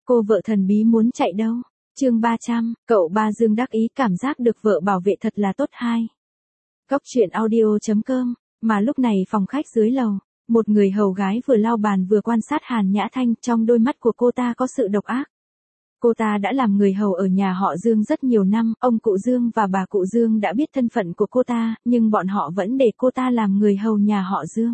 Cô vợ thần bí muốn chạy đâu? Chương 300, cậu ba Dương đắc ý cảm giác được vợ bảo vệ thật là tốt hai. Cốc truyện audio.com, mà lúc này phòng khách dưới lầu, một người hầu gái vừa lau bàn vừa quan sát Hàn Nhã Thanh, trong đôi mắt của cô ta có sự độc ác. Cô ta đã làm người hầu ở nhà họ Dương rất nhiều năm, ông cụ Dương và bà cụ Dương đã biết thân phận của cô ta, nhưng bọn họ vẫn để cô ta làm người hầu nhà họ Dương.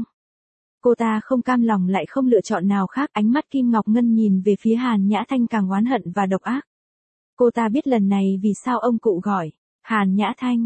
Cô ta không cam lòng lại không lựa chọn nào khác, ánh mắt Kim Ngọc Ngân nhìn về phía Hàn Nhã Thanh càng oán hận và độc ác. Cô ta biết lần này vì sao ông cụ gọi Hàn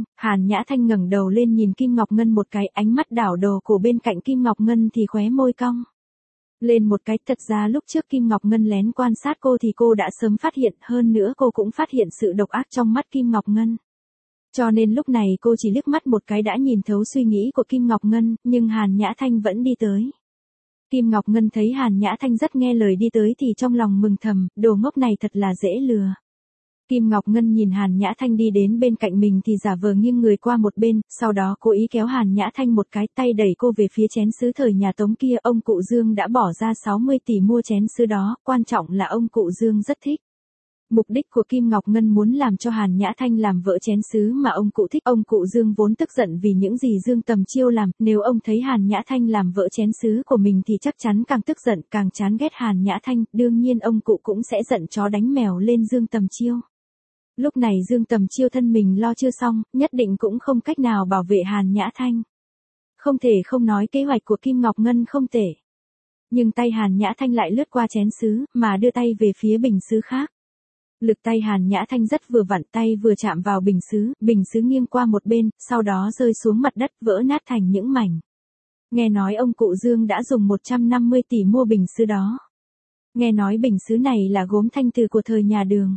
Nhã Thanh ngẩng đầu lên nhìn Kim Ngọc Ngân một cái, ánh mắt đảo đồ của bên cạnh Kim Ngọc Ngân thì khóe môi cong lên một cái. Thật ra lúc trước Kim Ngọc Ngân lén quan sát cô thì cô đã sớm phát hiện, hơn nữa cô cũng phát hiện sự độc ác trong mắt Kim Ngọc Ngân. Cho nên lúc này cô chỉ liếc mắt một cái đã nhìn thấu suy nghĩ của Kim Ngọc Ngân, nhưng Hàn Nhã Thanh vẫn đi tới. Kim Ngọc Ngân thấy Hàn Nhã Thanh rất nghe lời đi tới thì trong lòng mừng thầm, đồ ngốc này thật là dễ lừa. Kim Ngọc Ngân nhìn Hàn Nhã Thanh đi đến bên cạnh mình thì giả vờ nghiêng người qua một bên, sau đó cố ý kéo Hàn Nhã Thanh một cái, tay đẩy cô về phía chén sứ thời nhà Tống kia. Ông cụ Dương đã bỏ ra 60 tỷ mua chén sứ đó, quan trọng là ông cụ Dương rất thích. Mục đích của Kim Ngọc Ngân muốn làm cho Hàn Nhã Thanh làm vợ chén sứ mà ông cụ thích. Ông cụ Dương vốn tức giận vì những gì Dương Tầm Chiêu làm, nếu ông thấy Hàn Nhã Thanh làm vợ chén sứ của mình thì chắc chắn càng tức giận, càng chán ghét Hàn Nhã Thanh, đương nhiên ông cụ cũng sẽ giận chó đánh mèo lên Dương Tầm Chiêu. Lúc này Dương Tầm Chiêu thân mình lo chưa xong, nhất định cũng không cách nào bảo vệ Hàn Nhã Thanh. Không thể không nói kế hoạch của Kim Ngọc Ngân không tệ. Nhưng tay Hàn Nhã Thanh lại lướt qua chén sứ, mà đưa tay về phía bình sứ khác. Lực tay Hàn Nhã Thanh rất vừa vặn, tay vừa chạm vào bình sứ nghiêng qua một bên, sau đó rơi xuống mặt đất vỡ nát thành những mảnh. Nghe nói ông cụ Dương đã dùng 150 tỷ mua bình sứ đó. Nghe nói bình sứ này là gốm thanh từ của thời nhà Đường.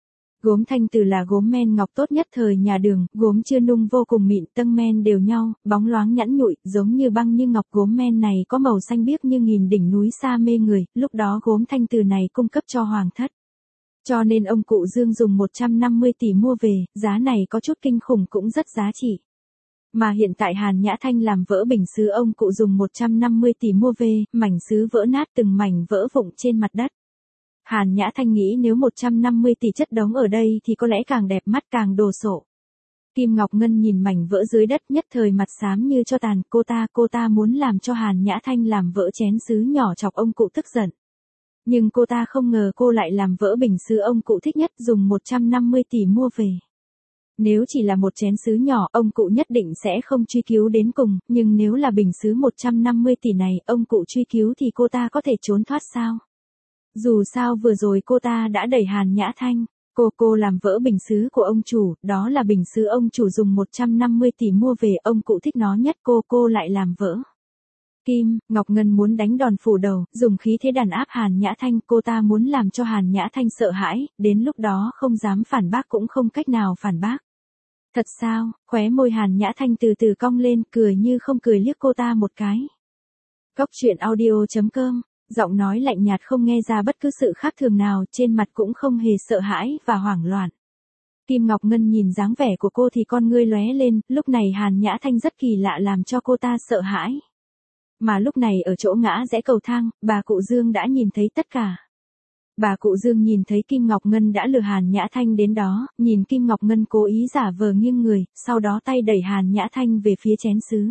Gốm thanh từ là gốm men ngọc tốt nhất thời nhà Đường, gốm chưa nung vô cùng mịn, tâng men đều nhau, bóng loáng nhẵn nhụi, giống như băng như ngọc. Gốm men này có màu xanh biếc như nghìn đỉnh núi xa mê người, lúc đó gốm thanh từ này cung cấp cho hoàng thất. Cho nên ông cụ Dương dùng 150 tỷ mua về, giá này có chút kinh khủng cũng rất giá trị. Mà hiện tại Hàn Nhã Thanh làm vỡ bình sứ ông cụ dùng 150 tỷ mua về, mảnh sứ vỡ nát từng mảnh vỡ vụn trên mặt đất. Hàn Nhã Thanh nghĩ nếu 150 tỷ chất đống ở đây thì có lẽ càng đẹp mắt càng đồ sộ. Kim Ngọc Ngân nhìn mảnh vỡ dưới đất nhất thời mặt xám như cho tàn, cô ta muốn làm cho Hàn Nhã Thanh làm vỡ chén sứ nhỏ chọc ông cụ tức giận. Nhưng cô ta không ngờ cô lại làm vỡ bình sứ ông cụ thích nhất dùng 150 tỷ mua về. Nếu chỉ là một chén sứ nhỏ, ông cụ nhất định sẽ không truy cứu đến cùng, nhưng nếu là bình sứ 150 tỷ này, ông cụ truy cứu thì cô ta có thể trốn thoát sao? Dù sao vừa rồi cô ta đã đẩy Hàn Nhã Thanh, cô làm vỡ bình sứ của ông chủ, đó là bình sứ ông chủ dùng 150 tỷ mua về, ông cụ thích nó nhất, cô lại làm vỡ. Kim Ngọc Ngân muốn đánh đòn phủ đầu, dùng khí thế đàn áp Hàn Nhã Thanh, cô ta muốn làm cho Hàn Nhã Thanh sợ hãi, đến lúc đó không dám phản bác cũng không cách nào phản bác. Thật sao? Khóe môi Hàn Nhã Thanh từ từ cong lên, cười như không cười liếc cô ta một cái. Cốc truyện audio.com, giọng nói lạnh nhạt không nghe ra bất cứ sự khác thường nào, trên mặt cũng không hề sợ hãi và hoảng loạn. Kim Ngọc Ngân nhìn dáng vẻ của cô thì con ngươi lóe lên, lúc này Hàn Nhã Thanh rất kỳ lạ làm cho cô ta sợ hãi. Mà lúc này ở chỗ ngã rẽ cầu thang, bà cụ Dương đã nhìn thấy tất cả. Bà cụ Dương nhìn thấy Kim Ngọc Ngân đã lừa Hàn Nhã Thanh đến đó, nhìn Kim Ngọc Ngân cố ý giả vờ nghiêng người, sau đó tay đẩy Hàn Nhã Thanh về phía chén sứ.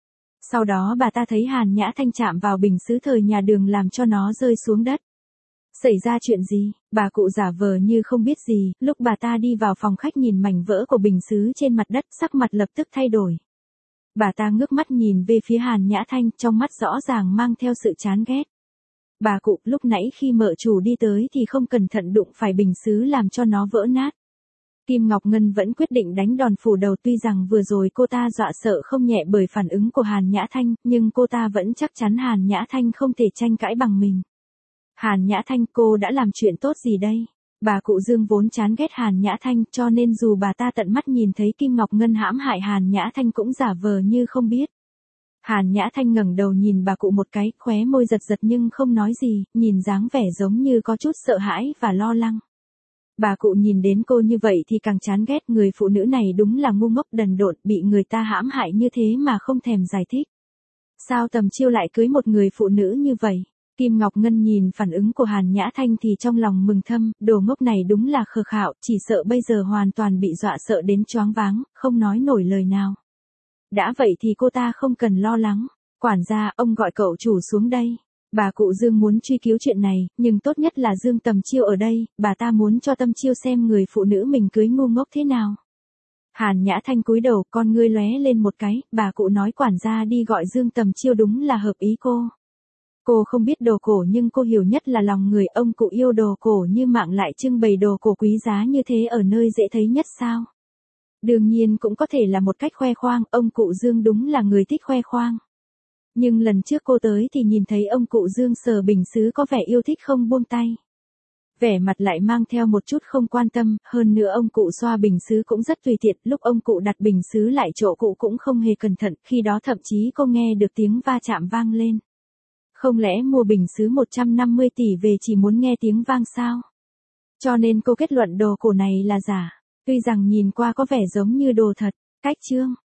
Sau đó bà ta thấy Hàn Nhã Thanh chạm vào bình sứ thời nhà Đường làm cho nó rơi xuống đất. Xảy ra chuyện gì? Bà cụ giả vờ như không biết gì, lúc bà ta đi vào phòng khách nhìn mảnh vỡ của bình sứ trên mặt đất, sắc mặt lập tức thay đổi. Bà ta ngước mắt nhìn về phía Hàn Nhã Thanh, trong mắt rõ ràng mang theo sự chán ghét. Bà cụ, lúc nãy khi mợ chủ đi tới thì không cẩn thận đụng phải bình sứ làm cho nó vỡ nát. Kim Ngọc Ngân vẫn quyết định đánh đòn phủ đầu, tuy rằng vừa rồi cô ta dọa sợ không nhẹ bởi phản ứng của Hàn Nhã Thanh, nhưng cô ta vẫn chắc chắn Hàn Nhã Thanh không thể tranh cãi bằng mình. Hàn Nhã Thanh, cô đã làm chuyện tốt gì đây? Bà cụ Dương vốn chán ghét Hàn Nhã Thanh, cho nên dù bà ta tận mắt nhìn thấy Kim Ngọc Ngân hãm hại Hàn Nhã Thanh cũng giả vờ như không biết. Hàn Nhã Thanh ngẩng đầu nhìn bà cụ một cái, khóe môi giật giật nhưng không nói gì, nhìn dáng vẻ giống như có chút sợ hãi và lo lắng. Bà cụ nhìn đến cô như vậy thì càng chán ghét, người phụ nữ này đúng là ngu ngốc đần độn, bị người ta hãm hại như thế mà không thèm giải thích. Sao Tầm Chiêu lại cưới một người phụ nữ như vậy? Kim Ngọc Ngân nhìn phản ứng của Hàn Nhã Thanh thì trong lòng mừng thầm, đồ ngốc này đúng là khờ khạo, chỉ sợ bây giờ hoàn toàn bị dọa sợ đến choáng váng, không nói nổi lời nào. Đã vậy thì cô ta không cần lo lắng. Quản gia, ông gọi cậu chủ xuống đây. Bà cụ Dương muốn truy cứu chuyện này, nhưng tốt nhất là Dương Tầm Chiêu ở đây, bà ta muốn cho Tâm Chiêu xem người phụ nữ mình cưới ngu ngốc thế nào. Hàn Nhã Thanh cúi đầu, con ngươi lóe lên một cái, bà cụ nói quản gia đi gọi Dương Tầm Chiêu đúng là hợp ý cô. Cô không biết đồ cổ nhưng cô hiểu nhất là lòng người, ông cụ yêu đồ cổ như mạng lại trưng bày đồ cổ quý giá như thế ở nơi dễ thấy nhất sao. Đương nhiên cũng có thể là một cách khoe khoang, ông cụ Dương đúng là người thích khoe khoang. Nhưng lần trước cô tới thì nhìn thấy ông cụ Dương sờ bình sứ có vẻ yêu thích không buông tay. Vẻ mặt lại mang theo một chút không quan tâm, hơn nữa ông cụ xoa bình sứ cũng rất tùy tiện, lúc ông cụ đặt bình sứ lại chỗ cụ cũng không hề cẩn thận, khi đó thậm chí cô nghe được tiếng va chạm vang lên. Không lẽ mua bình sứ 150 tỷ về chỉ muốn nghe tiếng vang sao? Cho nên cô kết luận đồ cổ này là giả, tuy rằng nhìn qua có vẻ giống như đồ thật. Cách chương